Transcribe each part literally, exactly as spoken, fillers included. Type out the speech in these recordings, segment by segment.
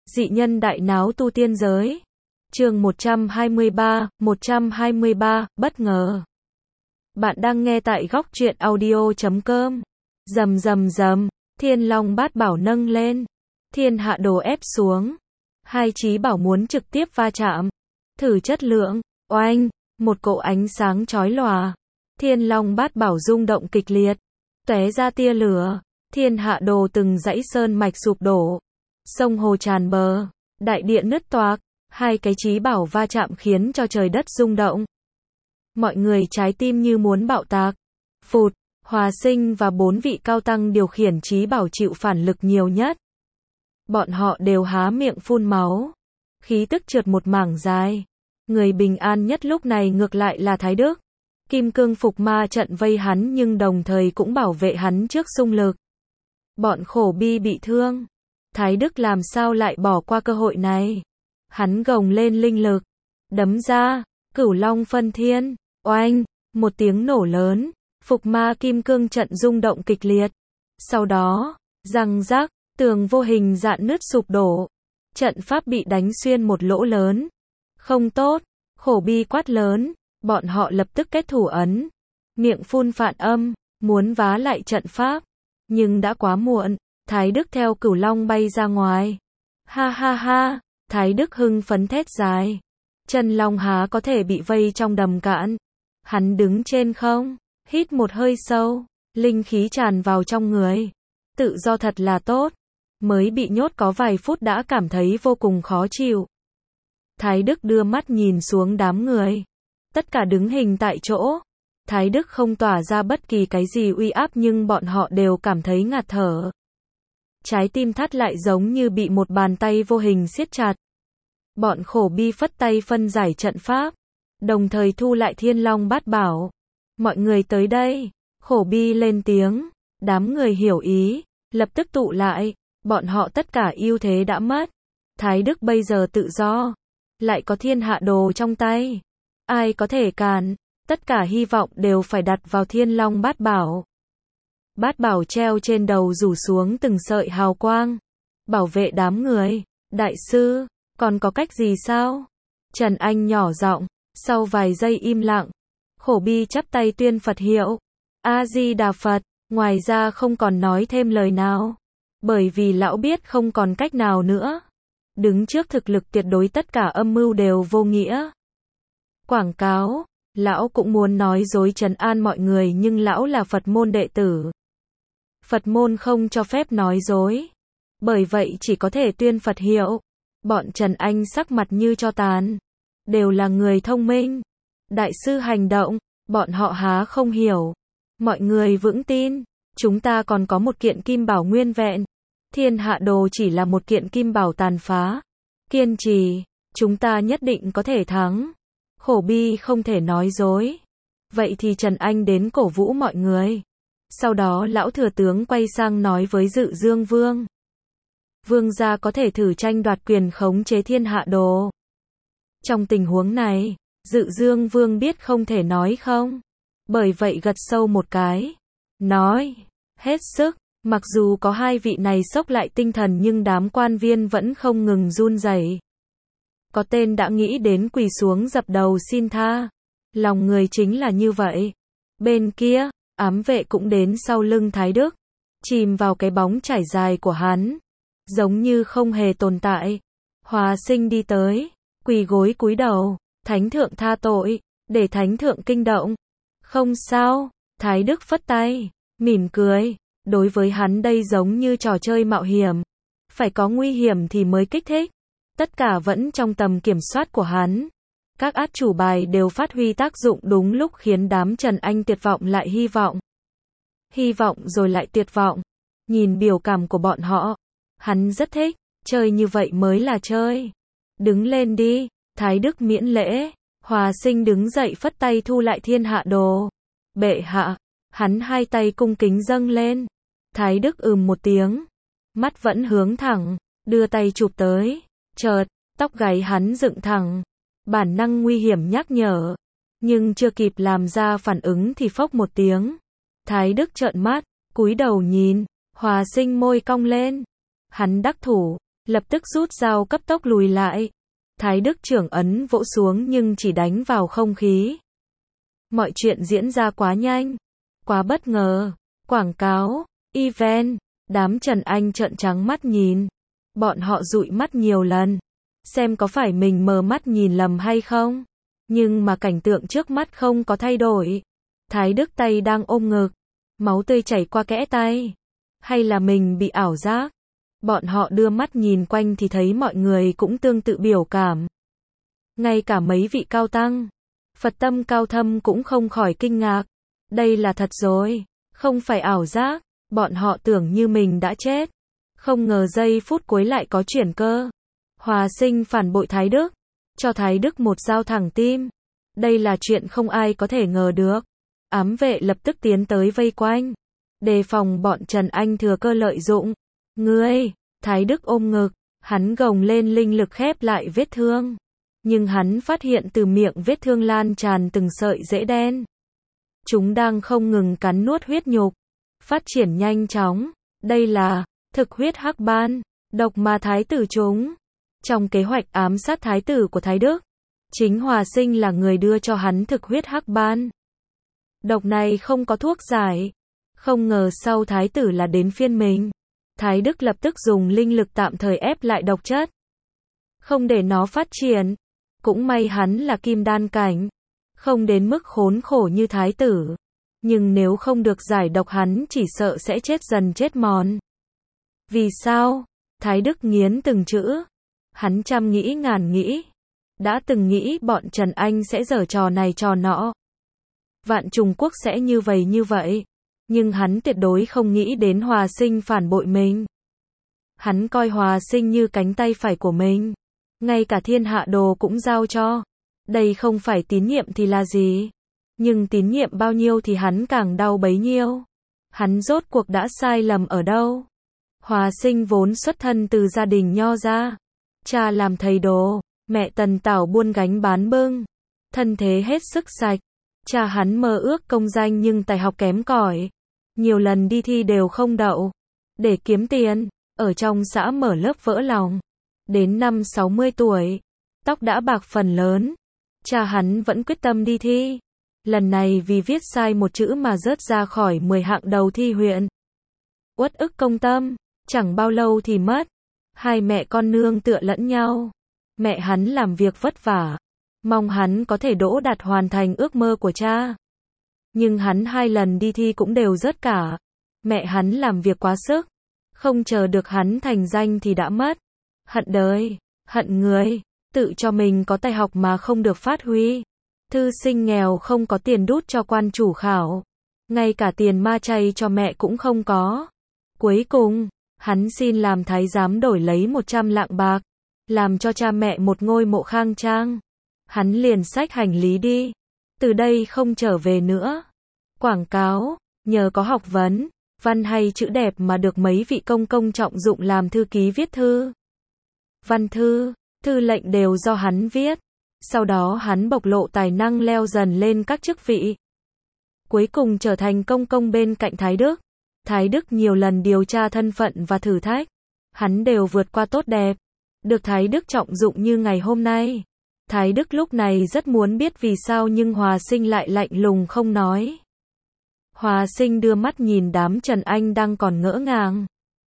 Dị nhân đại náo tu tiên giới. Chương một trăm hai mươi ba, một trăm hai mươi ba, bất ngờ. Bạn đang nghe tại góc truyện audio chấm com. Rầm rầm rầm, Thiên Long Bát Bảo nâng lên, Thiên Hạ Đồ ép xuống. Hai chí bảo muốn trực tiếp va chạm, thử chất lượng. Oanh, một cỗ ánh sáng chói lòa. Thiên Long Bát Bảo rung động kịch liệt, tóe ra tia lửa. Thiên Hạ Đồ từng dãy sơn mạch sụp đổ, sông hồ tràn bờ, đại địa nứt toạc. Hai cái chí bảo va chạm khiến cho trời đất rung động. Mọi người trái tim như muốn bạo tạc. Phụt, Hòa Sinh và bốn vị cao tăng điều khiển chí bảo chịu phản lực nhiều nhất. Bọn họ đều há miệng phun máu, khí tức trượt một mảng dài. Người bình an nhất lúc này ngược lại là Thái Đức. Kim cương phục ma trận vây hắn nhưng đồng thời cũng bảo vệ hắn trước xung lực. Bọn Khổ Bi bị thương, Thái Đức làm sao lại bỏ qua cơ hội này. Hắn gồng lên linh lực, đấm ra, Cửu Long phân thiên. Oanh, một tiếng nổ lớn, phục ma kim cương trận rung động kịch liệt. Sau đó, răng rắc, tường vô hình rạn nứt sụp đổ. Trận pháp bị đánh xuyên một lỗ lớn. Không tốt, Khổ Bi quát lớn, bọn họ lập tức kết thủ ấn. Miệng phun phản âm, muốn vá lại trận pháp. Nhưng đã quá muộn, Thái Đức theo Cửu Long bay ra ngoài. Ha ha ha, Thái Đức hưng phấn thét dài. Chân Long há có thể bị vây trong đầm cạn. Hắn đứng trên không, hít một hơi sâu, linh khí tràn vào trong người. Tự do thật là tốt. Mới bị nhốt có vài phút đã cảm thấy vô cùng khó chịu. Thái Đức đưa mắt nhìn xuống đám người. Tất cả đứng hình tại chỗ. Thái Đức không tỏa ra bất kỳ cái gì uy áp nhưng bọn họ đều cảm thấy ngạt thở. Trái tim thắt lại giống như bị một bàn tay vô hình siết chặt. Bọn Khổ Bi phất tay phân giải trận pháp, đồng thời thu lại Thiên Long Bát Bảo. Mọi người tới đây. Khổ Bi lên tiếng. Đám người hiểu ý, lập tức tụ lại. Bọn họ tất cả ưu thế đã mất. Thái Đức bây giờ tự do, lại có Thiên Hạ Đồ trong tay. Ai có thể cản? Tất cả hy vọng đều phải đặt vào Thiên Long Bát Bảo. Bát Bảo treo trên đầu rủ xuống từng sợi hào quang, bảo vệ đám người. Đại sư, còn có cách gì sao? Trần Anh nhỏ giọng. Sau vài giây im lặng, Khổ Bi chắp tay tuyên Phật hiệu. A Di Đà Phật. Ngoài ra không còn nói thêm lời nào, bởi vì lão biết không còn cách nào nữa. Đứng trước thực lực tuyệt đối tất cả âm mưu đều vô nghĩa. Quảng cáo, lão cũng muốn nói dối trấn an mọi người nhưng lão là Phật môn đệ tử. Phật môn không cho phép nói dối. Bởi vậy chỉ có thể tuyên Phật hiệu. Bọn Trần Anh sắc mặt như tro tàn. Đều là người thông minh. Đại sư hành động, bọn họ há không hiểu. Mọi người vững tin, chúng ta còn có một kiện kim bảo nguyên vẹn. Thiên Hạ Đồ chỉ là một kiện kim bảo tàn phá. Kiên trì, chúng ta nhất định có thể thắng. Khổ Bi không thể nói dối. Vậy thì Trần Anh đến cổ vũ mọi người. Sau đó lão thừa tướng quay sang nói với Dự Dương Vương. Vương gia có thể thử tranh đoạt quyền khống chế Thiên Hạ Đồ. Trong tình huống này, Dự Dương Vương biết không thể nói không. Bởi vậy gật sâu một cái. Nói, hết sức. Mặc dù có hai vị này sốc lại tinh thần nhưng đám quan viên vẫn không ngừng run rẩy. Có tên đã nghĩ đến quỳ xuống dập đầu xin tha. Lòng người chính là như vậy. Bên kia, ám vệ cũng đến sau lưng Thái Đức. Chìm vào cái bóng trải dài của hắn. Giống như không hề tồn tại. Hòa Sinh đi tới. Quỳ gối cúi đầu. Thánh thượng tha tội. Để thánh thượng kinh động. Không sao. Thái Đức phất tay. Mỉm cười. Đối với hắn đây giống như trò chơi mạo hiểm. Phải có nguy hiểm thì mới kích thích. Tất cả vẫn trong tầm kiểm soát của hắn. Các át chủ bài đều phát huy tác dụng đúng lúc khiến đám Trần Anh tuyệt vọng lại hy vọng. Hy vọng rồi lại tuyệt vọng. Nhìn biểu cảm của bọn họ. Hắn rất thích. Chơi như vậy mới là chơi. Đứng lên đi. Thái Đức miễn lễ. Hòa Sinh đứng dậy phất tay thu lại Thiên Hạ Đồ. Bệ hạ. Hắn hai tay cung kính dâng lên. Thái Đức ừm một tiếng. Mắt vẫn hướng thẳng. Đưa tay chụp tới. Chợt, tóc gáy hắn dựng thẳng. Bản năng nguy hiểm nhắc nhở. Nhưng chưa kịp làm ra phản ứng thì phốc một tiếng. Thái Đức trợn mắt, cúi đầu nhìn. Hòa Sinh môi cong lên. Hắn đắc thủ. lập tức rút dao cấp tốc lùi lại. Thái Đức trưởng ấn vỗ xuống nhưng chỉ đánh vào không khí. Mọi chuyện diễn ra quá nhanh, quá bất ngờ. Quảng cáo, event, đám Trần Anh trợn trắng mắt nhìn. Bọn họ dụi mắt nhiều lần, xem có phải mình mờ mắt nhìn lầm hay không. Nhưng mà cảnh tượng trước mắt không có thay đổi. Thái Đức tay đang ôm ngực, máu tươi chảy qua kẽ tay. Hay là mình bị ảo giác? Bọn họ đưa mắt nhìn quanh thì thấy mọi người cũng tương tự biểu cảm. Ngay cả mấy vị cao tăng, Phật tâm cao thâm cũng không khỏi kinh ngạc. Đây là thật rồi, không phải ảo giác. Bọn họ tưởng như mình đã chết. Không ngờ giây phút cuối lại có chuyển cơ. Hòa Sinh phản bội Thái Đức, cho Thái Đức một dao thẳng tim. Đây là chuyện không ai có thể ngờ được. Ám vệ lập tức tiến tới vây quanh, đề phòng bọn Trần Anh thừa cơ lợi dụng. Ngươi, Thái Đức ôm ngực, hắn gồng lên linh lực khép lại vết thương. Nhưng hắn phát hiện từ miệng vết thương lan tràn từng sợi rễ đen. Chúng đang không ngừng cắn nuốt huyết nhục, phát triển nhanh chóng. Đây là thực huyết hắc ban, độc mà thái tử chúng. Trong kế hoạch ám sát thái tử của Thái Đức, chính Hòa Sinh là người đưa cho hắn thực huyết hắc ban. Độc này không có thuốc giải. Không ngờ sau thái tử là đến phiên mình. Thái Đức lập tức dùng linh lực tạm thời ép lại độc chất, không để nó phát triển. Cũng may hắn là kim đan cảnh, không đến mức khốn khổ như thái tử. Nhưng nếu không được giải độc hắn chỉ sợ sẽ chết dần chết mòn. Vì sao? Thái Đức nghiến từng chữ. Hắn trăm nghĩ ngàn nghĩ. Đã từng nghĩ bọn Trần Anh sẽ giở trò này trò nọ. Vạn Trùng Quốc sẽ như vậy như vậy. Nhưng hắn tuyệt đối không nghĩ đến Hòa Sinh phản bội mình. Hắn coi Hòa Sinh như cánh tay phải của mình. Ngay cả thiên hạ đồ cũng giao cho. Đây không phải tín nhiệm thì là gì? Nhưng tín nhiệm bao nhiêu thì hắn càng đau bấy nhiêu. Hắn rốt cuộc đã sai lầm ở đâu? Hòa Sinh vốn xuất thân từ gia đình nho gia. Cha làm thầy đồ, mẹ Tần Tảo buôn gánh bán bưng. Thân thế hết sức sạch. Cha hắn mơ ước công danh nhưng tài học kém cỏi. Nhiều lần đi thi đều không đậu. Để kiếm tiền, ở trong xã mở lớp vỡ lòng. Đến năm sáu mươi tuổi, tóc đã bạc phần lớn. Cha hắn vẫn quyết tâm đi thi. Lần này vì viết sai một chữ mà rớt ra khỏi mười hạng đầu thi huyện. Uất ức công tâm, chẳng bao lâu thì mất. Hai mẹ con nương tựa lẫn nhau. Mẹ hắn làm việc vất vả, mong hắn có thể đỗ đạt hoàn thành ước mơ của cha. Nhưng hắn hai lần đi thi cũng đều rớt cả. Mẹ hắn làm việc quá sức, không chờ được hắn thành danh thì đã mất. Hận đời, hận người, tự cho mình có tài học mà không được phát huy. Thư sinh nghèo không có tiền đút cho quan chủ khảo. Ngay cả tiền ma chay cho mẹ cũng không có. Cuối cùng, hắn xin làm thái giám đổi lấy một trăm lạng bạc. Làm cho cha mẹ một ngôi mộ khang trang. Hắn liền xách hành lý đi. Từ đây không trở về nữa. Quảng cáo, nhờ có học vấn, văn hay chữ đẹp mà được mấy vị công công trọng dụng làm thư ký viết thư. Văn thư, thư lệnh đều do hắn viết. Sau đó hắn bộc lộ tài năng leo dần lên các chức vị. Cuối cùng trở thành công công bên cạnh Thái Đức. Thái Đức nhiều lần điều tra thân phận và thử thách. Hắn đều vượt qua tốt đẹp. Được Thái Đức trọng dụng như ngày hôm nay. Thái Đức lúc này rất muốn biết vì sao nhưng Hòa Sinh lại lạnh lùng không nói. Hòa Sinh đưa mắt nhìn đám Trần Anh đang còn ngỡ ngàng.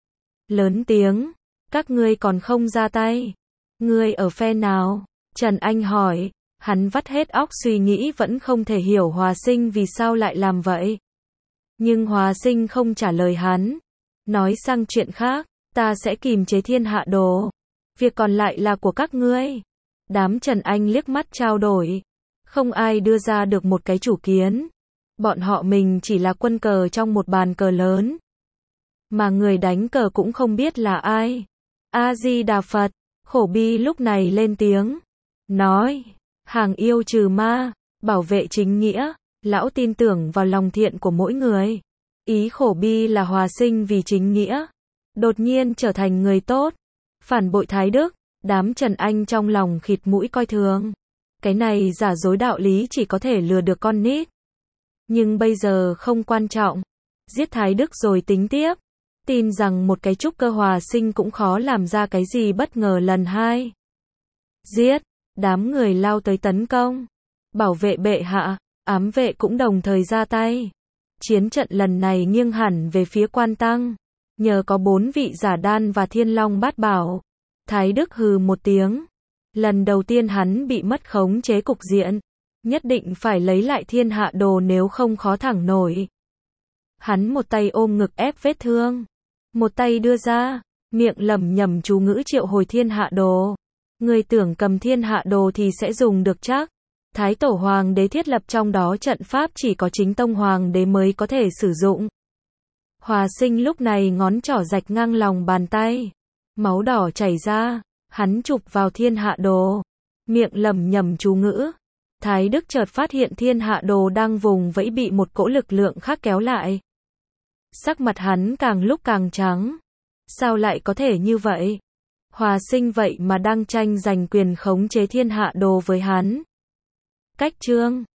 Lớn tiếng, các ngươi còn không ra tay. Ngươi ở phe nào? Trần Anh hỏi, hắn vắt hết óc suy nghĩ vẫn không thể hiểu Hòa Sinh vì sao lại làm vậy. Nhưng Hòa Sinh không trả lời hắn. Nói sang chuyện khác, ta sẽ kìm chế thiên hạ đồ. Việc còn lại là của các ngươi. Đám Trần Anh liếc mắt trao đổi. Không ai đưa ra được một cái chủ kiến. Bọn họ mình chỉ là quân cờ trong một bàn cờ lớn. Mà người đánh cờ cũng không biết là ai. A-di-đà Phật, Khổ Bi lúc này lên tiếng. Nói, hàng yêu trừ ma, bảo vệ chính nghĩa. Lão tin tưởng vào lòng thiện của mỗi người. Ý Khổ Bi là Hòa Sinh vì chính nghĩa. Đột nhiên trở thành người tốt. Phản bội Thái Đức. Đám Trần Anh trong lòng khịt mũi coi thường. Cái này giả dối đạo lý chỉ có thể lừa được con nít. Nhưng bây giờ không quan trọng. Giết Thái Đức rồi tính tiếp. tin rằng một cái trúc cơ hòa sinh cũng khó làm ra cái gì bất ngờ lần hai. Giết, đám người lao tới tấn công, bảo vệ bệ hạ, ám vệ cũng đồng thời ra tay. Chiến trận lần này nghiêng hẳn về phía Quan Tăng, nhờ có bốn vị giả đan và Thiên Long Bát Bảo. Thái Đức hừ một tiếng, lần đầu tiên hắn bị mất khống chế cục diện, nhất định phải lấy lại thiên hạ đồ nếu không khó thẳng nổi. Hắn một tay ôm ngực ép vết thương, một tay đưa ra, miệng lẩm nhẩm chú ngữ triệu hồi thiên hạ đồ. Người tưởng cầm thiên hạ đồ thì sẽ dùng được chắc. Thái tổ hoàng đế thiết lập trong đó trận pháp chỉ có chính tông hoàng đế mới có thể sử dụng. Hòa sinh lúc này ngón trỏ rạch ngang lòng bàn tay, máu đỏ chảy ra, hắn chụp vào thiên hạ đồ, miệng lẩm nhẩm chú ngữ. Thái Đức chợt phát hiện thiên hạ đồ đang vùng vẫy bị một cỗ lực lượng khác kéo lại. Sắc mặt hắn càng lúc càng trắng. Sao lại có thể như vậy? Hòa sinh vậy mà đang tranh giành quyền khống chế thiên hạ đồ với hắn. Cách chương